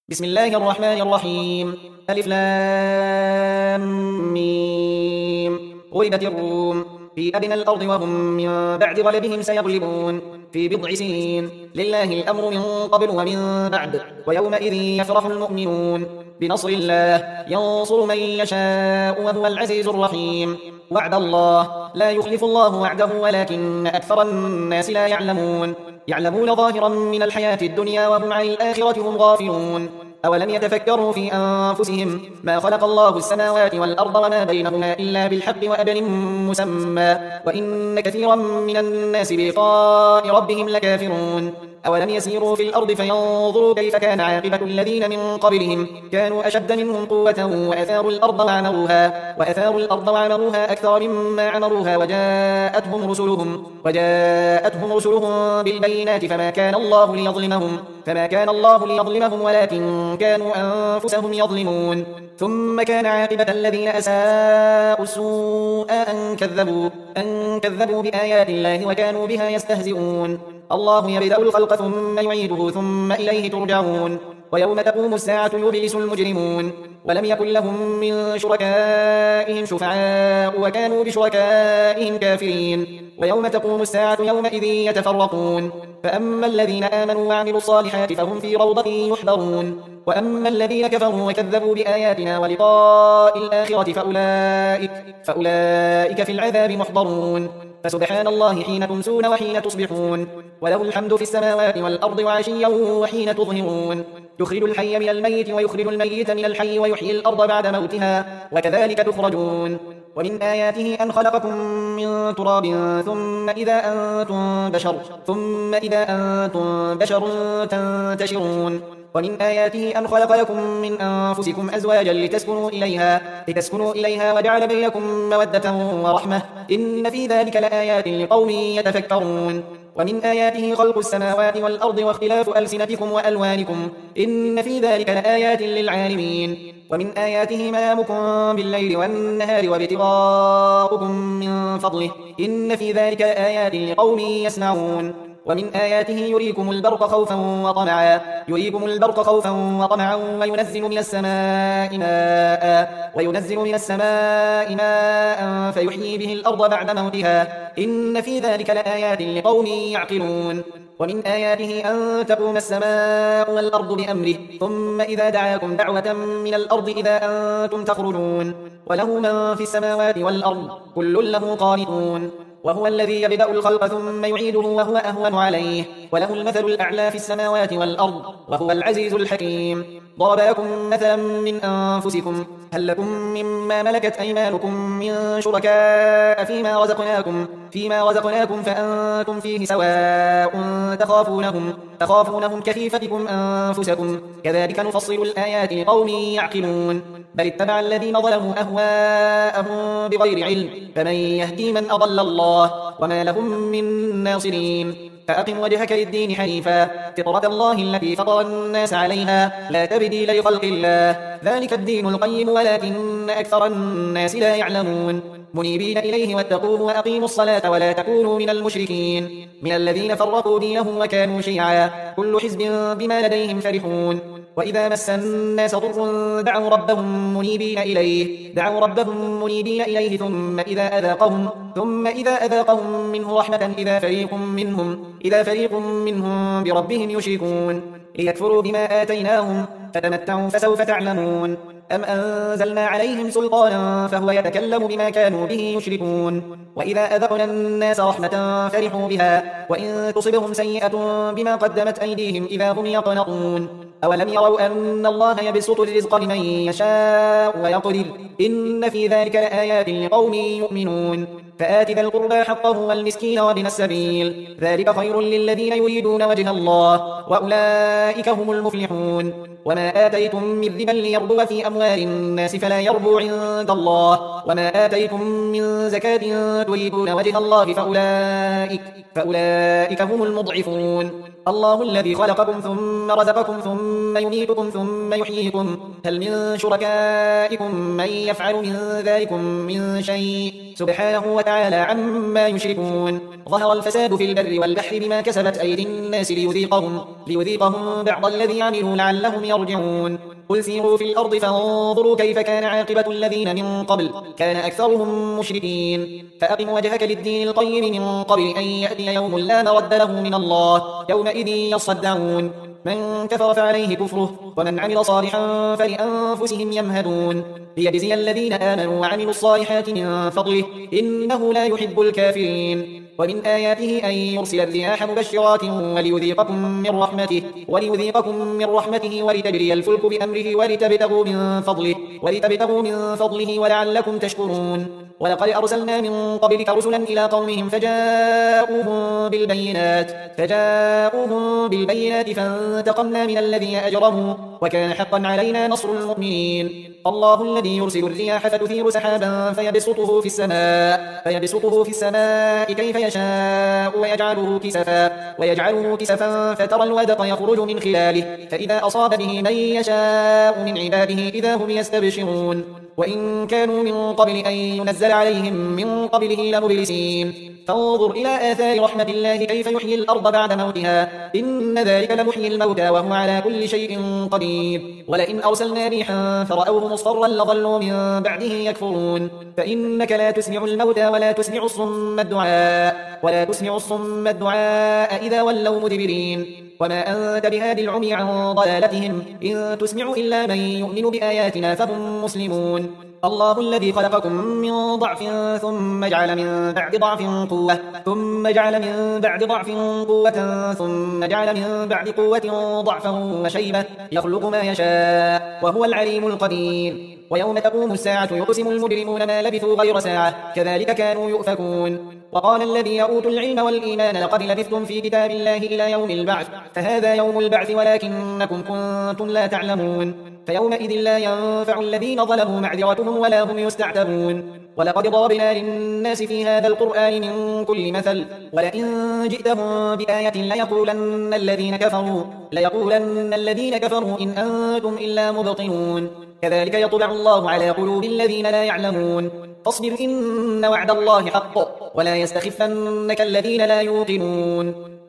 بسم الله الرحمن الرحيم. ألف لام ميم. غلبت الروم في أدنى الأرض وهم من بعد غلبهم سيغلبون في بضع سنين. لله الأمر من قبل ومن بعد، ويومئذ يفرح المؤمنون بنصر الله ينصر من يشاء وهو العزيز الرحيم. وعد الله لا يخلف الله وعده ولكن أكثر الناس لا يعلمون ظاهرا من الحياة الدنيا وهم عن الآخرة هم غافلون. أولم يتفكروا في أنفسهم ما خلق الله السماوات والأرض وما بينهما إلا بالحق وأجل مسمى وإن كثيرا من الناس بلقاء ربهم لكافرون. أولم يسيروا في الأرض فينظروا كيف كان عاقبة الذين من قبلهم كانوا أشد منهم قوة وأثاروا الأرض وعمروها أكثر مما عمروها وجاءتهم رسلهم بالبينات فما كان الله ليظلمهم ولكن كانوا أنفسهم يظلمون. ثم كان عاقبة الذين أساءوا السوء أن كذبوا بآيات الله وكانوا بها يستهزئون. الله يبدأ الخلق ثم يعيده ثم إليه ترجعون. ويوم تقوم الساعة يبلس المجرمون ولم يكن لهم من شركائهم شفعاء وكانوا بشركائهم كافرين. ويوم تقوم الساعة يومئذ يتفرقون، فأما الذين آمنوا وعملوا الصالحات فهم في روضة يحبرون، وأما الذين كفروا وكذبوا بآياتنا ولقاء الآخرة فأولئك في العذاب محضرون. فسبحان الله حين تمسون وحين تصبحون، وله الحمد في السماوات والأرض وعشيا وحين تظهرون. يخرج الحي من الميت ويخرج الميت من الحي ويحيي الأرض بعد موتها وكذلك تخرجون. ومن آياته أن خلقكم من تراب ثم إذا أنتم بشر تنتشرون. ومن آياته أن خلق لكم من أنفسكم أزواجا لتسكنوا إليها وجعل بينكم مودة ورحمة إن في ذلك لآيات لقوم يتفكرون. ومن آياته خلق السماوات والأرض واختلاف ألسنتكم وألوانكم إن في ذلك لآيات للعالمين. ومن آياته منامكم بالليل والنهار وابتغاؤكم من فضله إن في ذلك لآيات لقوم يسمعون. ومن آياته يريكم البرق خوفا وطمعا وينزل من السماء ماء فيحيي به الأرض بعد موتها إن في ذلك لآيات لقوم يعقلون. ومن آياته أن تقوم السماء والأرض بأمره ثم إذا دعاكم دعوة من الأرض إذا أنتم تخرجون. وله من في السماوات والأرض كل له قانتون. وهو الذي يبدأ الخلق ثم يعيده وهو أهون عليه وله المثل الأعلى في السماوات والأرض وهو العزيز الحكيم. ضرب لكم مثلا من أنفسكم هل لكم مما ملكت أيمانكم من شركاء فيما رزقناكم فأنتم فيه سواء تخافونهم كخيفتكم أنفسكم كذلك نفصل الآيات لقوم يعقلون. بل اتبع الذين ظلموا أهواءهم بغير علم فمن يهدي من أضل الله وما لهم من ناصرين. فأقم وجهك للدين حنيفا فطرة الله التي فطر الناس عليها لا تبديل لخلق الله ذلك الدين القيم ولكن أكثر الناس لا يعلمون. منيبين إليه واتقوه وأقيموا الصلاة ولا تكونوا من المشركين من الذين فرقوا دينهم وكانوا شيعا كل حزب بما لديهم فرحون. وإذا مس الناس ضر دعوا ربهم منيبين إليه ثم إذا أذاقهم منه رحمة إذا فريق منهم بربهم يشركون ليكفروا بما آتيناهم فتمتعوا فسوف تعلمون. أم أنزلنا عليهم سلطانا فهو يتكلم بما كانوا به يشركون. وإذا أذقنا الناس رحمة فرحوا بها وإن تصبهم سيئة بما قدمت أيديهم إذا هم يقنطون. أولم يروا أن الله يبسط الرزق لمن يشاء ويقدر إن في ذلك لآيات لقوم يؤمنون. فآت ذا القربى حقه والمسكين وابن السبيل ذلك خير للذين يريدون وجه الله وأولئك هم المفلحون. وما آتيتم من ربا ليربو في أموال الناس فلا يربو عند الله وما آتيتم من زكاة تريدون وجه الله فأولئك هم المضعفون. الله الذي خلقكم ثم رزقكم ثم يميتكم ثم يحييكم هل من شركائكم من يفعل من ذلكم من شيء سبحانه وتعالى عما يشركون ظهر الفساد في البر والبحر بما كسبت أيدي الناس ليذيقهم بعض الذي عملوا لعلهم يرجعون قل سيروا في الأرض فانظروا كيف كان عاقبة الذين من قبل كان أكثرهم مشركين فأقم وجهك للدين القيم من قبل أن يأتي يوم لا مرد له من الله يومئذ يصدعون من كفر فعليه كفره ومن عمل صالحا فلأنفسهم يمهدون ليجزي الذين آمنوا وعملوا الصالحات من فضله إنه لا يحب الكافرين ومن آياته أن يرسل الرياح مبشرات وليذيقكم من رحمته ولتجري الفلك بأمره ولتبتغوا من فضله ولعلكم تشكرون ولقد أرسلنا من قبلك رسلا إلى قومهم فجاءوهم بالبينات فانتقمنا من الذين أجرموا وكان حقا علينا نصر المؤمنين الله الذي يرسل الرياح فتثير سحابا فيبسطه في السماء كيف يشاء ويجعله كسفا فترى الودق يخرج من خلاله فإذا أصاب به من يشاء من عباده إذا هم يستبشرون وإن كانوا من قبل أن ينزل عليهم من قبله لمبلسين فانظر إلى آثار رحمة الله كيف يحيي الأرض بعد موتها إن ذلك لمحيي الموتى وهو على كل شيء قدير ولئن أرسلنا ريحا فرأوه مصفرا لظلوا من بعده يكفرون فإنك لا تسمع الموتى ولا تسمع الصم الدعاء إذا ولوا مدبرين وما أنت بهادي العمي عن ضلالتهم إن تسمع إلا من يؤمن بآياتنا فهم مسلمون الله الذي خلقكم من ضعف ثم جعل من بعد ضعف قوة ثم جعل من بعد قوة ضعفا وشيبة يخلق ما يشاء وهو العليم القدير ويوم تقوم الساعة يقسم المجرمون ما لبثوا غير ساعة كذلك كانوا يؤفكون وقال الذين أوتوا العلم والإيمان لقد لبثتم في كتاب الله إلى يوم البعث فهذا يوم البعث ولكنكم كنتم لا تعلمون فيومئذ لا ينفع الذين ظلموا معذرتهم ولا هم يستعتبون ولقد ضربنا للناس في هذا القرآن من كل مثل ولئن جئتهم بآية ليقولن الذين كفروا إن أنتم إلا مبطلون كذلك يطبع الله على قلوب الذين لا يعلمون فاصبر إن وعد الله حق ولا يستخفنك الذين لا يوقنون